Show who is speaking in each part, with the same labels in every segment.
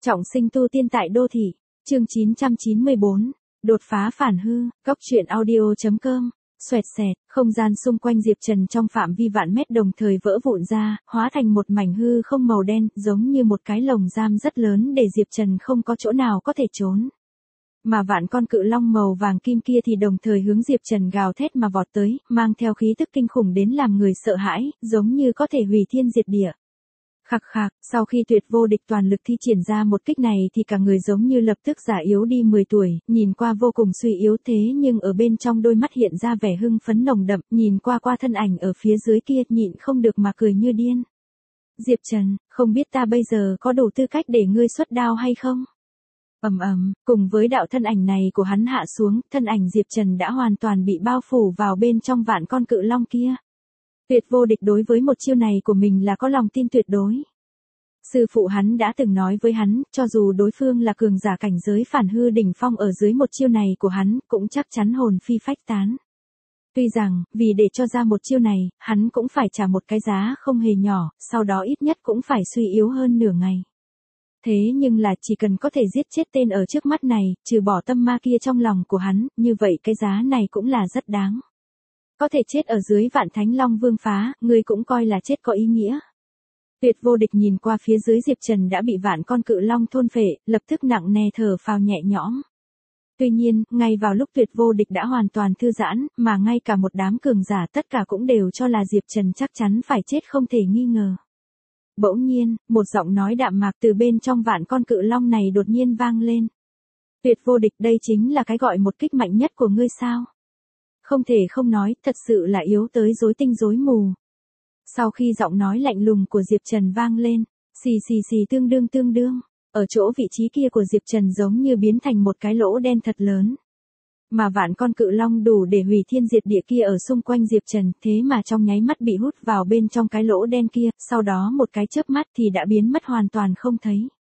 Speaker 1: Trọng sinh tu tiên tại đô thị, chương 994, đột phá phản hư, góc truyện audio.com, xoẹt xẹt, không gian xung quanh Diệp Trần trong phạm vi vạn mét đồng thời vỡ vụn ra, hóa thành một mảnh hư không màu đen, giống như một cái lồng giam rất lớn để Diệp Trần không có chỗ nào có thể trốn. Mà vạn con cự long màu vàng kim kia thì đồng thời hướng Diệp Trần gào thét mà vọt tới, mang theo khí tức kinh khủng đến làm người sợ hãi, giống như có thể hủy thiên diệt địa. Khạc khạc, sau khi Tuyệt Vô Địch toàn lực thi triển ra một kích này thì cả người giống như lập tức già yếu đi 10 tuổi, nhìn qua vô cùng suy yếu thế nhưng ở bên trong đôi mắt hiện ra vẻ hưng phấn nồng đậm, nhìn qua thân ảnh ở phía dưới kia nhịn không được mà cười như điên. Diệp Trần, không biết ta bây giờ có đủ tư cách để ngươi xuất đao hay không? Cùng với đạo thân ảnh này của hắn hạ xuống, thân ảnh Diệp Trần đã hoàn toàn bị bao phủ vào bên trong vạn con cự long kia. Tuyệt Vô Địch đối với một chiêu này của mình là có lòng tin tuyệt đối. Sư phụ hắn đã từng nói với hắn, cho dù đối phương là cường giả cảnh giới phản hư đỉnh phong ở dưới một chiêu này của hắn, cũng chắc chắn hồn phi phách tán. Tuy rằng, vì để cho ra một chiêu này, hắn cũng phải trả một cái giá không hề nhỏ, sau đó ít nhất cũng phải suy yếu hơn nửa ngày. Thế nhưng là chỉ cần có thể giết chết tên ở trước mắt này, trừ bỏ tâm ma kia trong lòng của hắn, như vậy cái giá này cũng là rất đáng. Có thể chết ở dưới vạn thánh long vương phá, ngươi cũng coi là chết có ý nghĩa. Tuyệt Vô Địch nhìn qua phía dưới Diệp Trần đã bị vạn con cự long thôn phệ, lập tức nặng nề thở phào nhẹ nhõm. Tuy nhiên, ngay vào lúc Tuyệt Vô Địch đã hoàn toàn thư giãn, mà ngay cả một đám cường giả tất cả cũng đều cho là Diệp Trần chắc chắn phải chết không thể nghi ngờ. Bỗng nhiên, một giọng nói đạm mạc từ bên trong vạn con cự long này đột nhiên vang lên. Tuyệt Vô Địch, đây chính là cái gọi một kích mạnh nhất của ngươi sao? Không thể không nói, thật sự là yếu tới rối tinh rối mù. Sau khi giọng nói lạnh lùng của Diệp Trần vang lên, xì tương đương, ở chỗ vị trí kia của Diệp Trần giống như biến thành một cái lỗ đen thật lớn. Mà vạn con cự long đủ để hủy thiên diệt địa kia ở xung quanh Diệp Trần, thế mà trong nháy mắt bị hút vào bên trong cái lỗ đen kia, sau đó một cái chớp mắt thì đã biến mất hoàn toàn không thấy.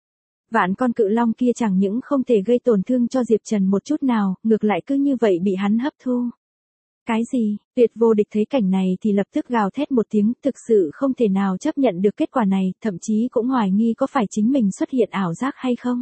Speaker 1: Vạn con cự long kia chẳng những không thể gây tổn thương cho Diệp Trần một chút nào, ngược lại cứ như vậy bị hắn hấp thu. Cái gì? Tuyệt Vô Địch thấy cảnh này thì lập tức gào thét một tiếng, thực sự không thể nào chấp nhận được kết quả này, thậm chí cũng hoài nghi có phải chính mình xuất hiện ảo giác hay không.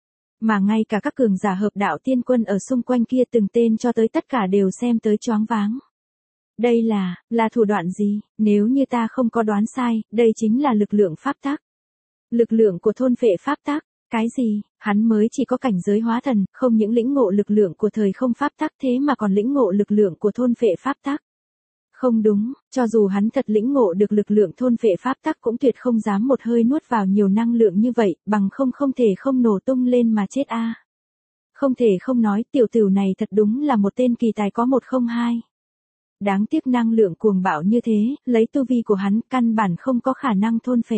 Speaker 1: Mà ngay cả các cường giả hợp đạo tiên quân ở xung quanh kia từng tên cho tới tất cả đều xem tới choáng váng. Đây là thủ đoạn gì? Nếu như ta không có đoán sai, đây chính là lực lượng pháp tắc. Lực lượng của thôn phệ pháp tắc. Cái gì? Hắn mới chỉ có cảnh giới hóa thần, không những lĩnh ngộ lực lượng của thời không pháp tắc thế mà còn lĩnh ngộ lực lượng của thôn phệ pháp tắc. Không đúng, cho dù hắn thật lĩnh ngộ được lực lượng thôn phệ pháp tắc cũng tuyệt không dám một hơi nuốt vào nhiều năng lượng như vậy, bằng không thể không nổ tung lên mà chết a. Không thể không nói, tiểu tử này thật đúng là một tên kỳ tài có 102. Đáng tiếc năng lượng cuồng bạo như thế, lấy tu vi của hắn, căn bản không có khả năng thôn phệ.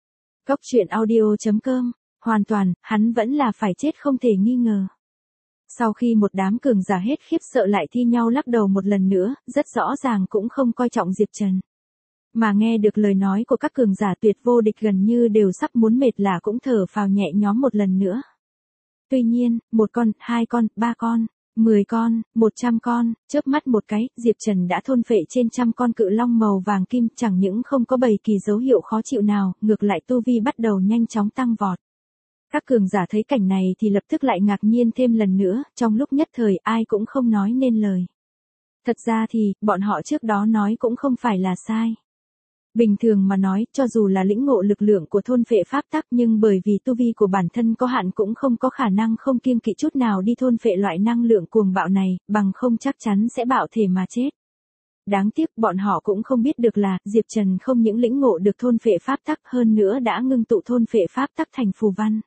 Speaker 1: Góc truyện audio.com, hoàn toàn, hắn vẫn là phải chết không thể nghi ngờ. Sau khi một đám cường giả hết khiếp sợ lại thi nhau lắc đầu một lần nữa, rất rõ ràng cũng không coi trọng Diệp Trần. Mà nghe được lời nói của các cường giả Tuyệt Vô Địch gần như đều sắp muốn mệt lả cũng thở phào nhẹ nhõm một lần nữa. Tuy nhiên, 1 con, 2 con, 3 con, 10 con, 100 con, chớp mắt một cái, Diệp Trần đã thôn phệ trên trăm con cự long màu vàng kim, chẳng những không có bầy kỳ dấu hiệu khó chịu nào, ngược lại tu vi bắt đầu nhanh chóng tăng vọt. Các cường giả thấy cảnh này thì lập tức lại ngạc nhiên thêm lần nữa, trong lúc nhất thời ai cũng không nói nên lời. Thật ra thì, bọn họ trước đó nói cũng không phải là sai. Bình thường mà nói, cho dù là lĩnh ngộ lực lượng của thôn phệ pháp tắc nhưng bởi vì tu vi của bản thân có hạn cũng không có khả năng không kiêng kỵ chút nào đi thôn phệ loại năng lượng cuồng bạo này, bằng không chắc chắn sẽ bạo thể mà chết. Đáng tiếc bọn họ cũng không biết được là, Diệp Trần không những lĩnh ngộ được thôn phệ pháp tắc hơn nữa đã ngưng tụ thôn phệ pháp tắc thành phù văn.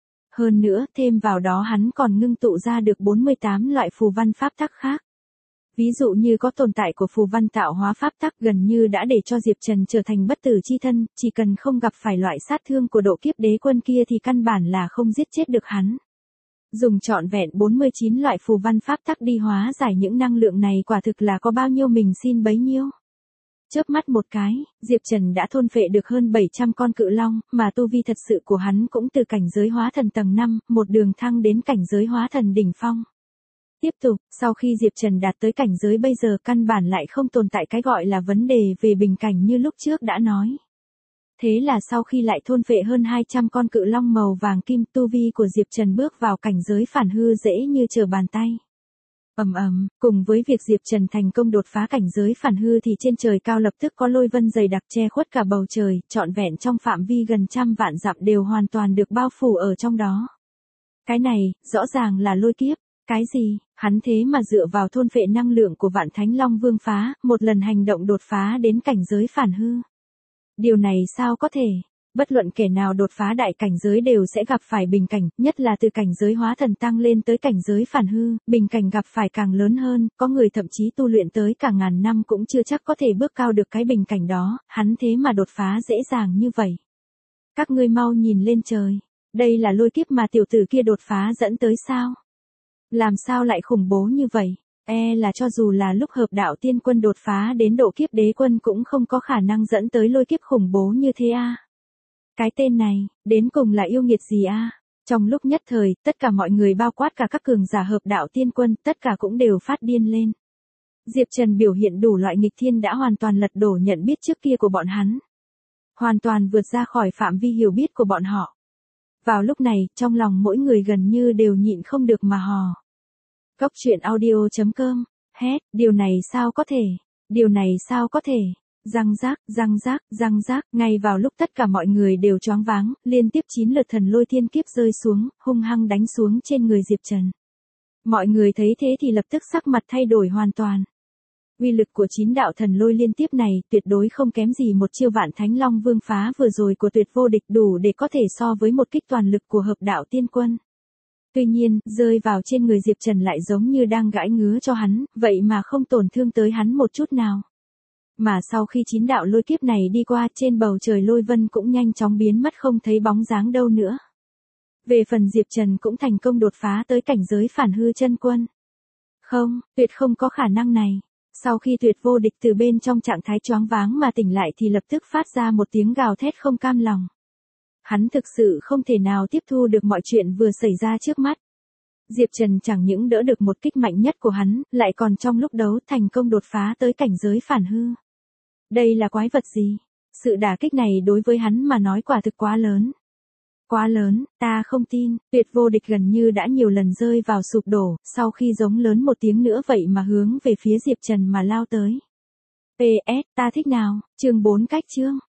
Speaker 1: Hơn nữa, thêm vào đó hắn còn ngưng tụ ra được 48 loại phù văn pháp tắc khác. Ví dụ như có tồn tại của phù văn tạo hóa pháp tắc gần như đã để cho Diệp Trần trở thành bất tử chi thân, chỉ cần không gặp phải loại sát thương của độ kiếp đế quân kia thì căn bản là không giết chết được hắn. Dùng trọn vẹn 49 loại phù văn pháp tắc đi hóa giải những năng lượng này quả thực là có bao nhiêu mình xin bấy nhiêu. Chớp mắt một cái, Diệp Trần đã thôn phệ được hơn 700 con cự long, mà tu vi thật sự của hắn cũng từ cảnh giới hóa thần tầng 5, một đường thăng đến cảnh giới hóa thần đỉnh phong. Tiếp tục, sau khi Diệp Trần đạt tới cảnh giới bây giờ căn bản lại không tồn tại cái gọi là vấn đề về bình cảnh như lúc trước đã nói. Thế là sau khi lại thôn phệ hơn 200 con cự long màu vàng kim, tu vi của Diệp Trần bước vào cảnh giới phản hư dễ như trở bàn tay. Cùng với việc Diệp Trần thành công đột phá cảnh giới phản hư thì trên trời cao lập tức có lôi vân dày đặc che khuất cả bầu trời, trọn vẹn trong phạm vi gần trăm vạn dặm đều hoàn toàn được bao phủ ở trong đó. Cái này, rõ ràng là lôi kiếp. Cái gì, hắn thế mà dựa vào thôn phệ năng lượng của Vạn Thánh Long Vương phá, một lần hành động đột phá đến cảnh giới phản hư. Điều này sao có thể? Bất luận kẻ nào đột phá đại cảnh giới đều sẽ gặp phải bình cảnh, nhất là từ cảnh giới hóa thần tăng lên tới cảnh giới phản hư, bình cảnh gặp phải càng lớn hơn, có người thậm chí tu luyện tới cả ngàn năm cũng chưa chắc có thể bước cao được cái bình cảnh đó, hắn thế mà đột phá dễ dàng như vậy. Các ngươi mau nhìn lên trời, đây là lôi kiếp mà tiểu tử kia đột phá dẫn tới sao? Làm sao lại khủng bố như vậy? Là cho dù là lúc hợp đạo tiên quân đột phá đến độ kiếp đế quân cũng không có khả năng dẫn tới lôi kiếp khủng bố như thế a. Cái tên này, đến cùng là yêu nghiệt gì a? Trong lúc nhất thời, tất cả mọi người bao quát cả các cường giả hợp đạo tiên quân, tất cả cũng đều phát điên lên. Diệp Trần biểu hiện đủ loại nghịch thiên đã hoàn toàn lật đổ nhận biết trước kia của bọn hắn. Hoàn toàn vượt ra khỏi phạm vi hiểu biết của bọn họ. Vào lúc này, trong lòng mỗi người gần như đều nhịn không được mà hò. Cốc truyện audio.com, hét, điều này sao có thể, điều này sao có thể, răng rác, ngay vào lúc tất cả mọi người đều choáng váng, liên tiếp 9 lượt thần lôi thiên kiếp rơi xuống, hung hăng đánh xuống trên người Diệp Trần. Mọi người thấy thế thì lập tức sắc mặt thay đổi hoàn toàn. Uy lực của 9 đạo thần lôi liên tiếp này tuyệt đối không kém gì một chiêu Vạn Thánh Long Vương phá vừa rồi của Tuyệt Vô Địch, đủ để có thể so với một kích toàn lực của hợp đạo tiên quân. Tuy nhiên, rơi vào trên người Diệp Trần lại giống như đang gãi ngứa cho hắn, vậy mà không tổn thương tới hắn một chút nào. Mà sau khi 9 đạo lôi kiếp này đi qua, trên bầu trời lôi vân cũng nhanh chóng biến mất không thấy bóng dáng đâu nữa. Về phần Diệp Trần cũng thành công đột phá tới cảnh giới phản hư chân quân. Không, tuyệt không có khả năng này. Sau khi Tuyệt Vô Địch từ bên trong trạng thái choáng váng mà tỉnh lại thì lập tức phát ra một tiếng gào thét không cam lòng. Hắn thực sự không thể nào tiếp thu được mọi chuyện vừa xảy ra trước mắt. Diệp Trần chẳng những đỡ được một kích mạnh nhất của hắn, lại còn trong lúc đấu thành công đột phá tới cảnh giới phản hư. Đây là quái vật gì? Sự đả kích này đối với hắn mà nói quả thực quá lớn. Quá lớn, ta không tin. Tuyệt Vô Địch gần như đã nhiều lần rơi vào sụp đổ, sau khi giống lớn một tiếng nữa vậy mà hướng về phía Diệp Trần mà lao tới. PS, ta thích nào, chương 4 cách chương.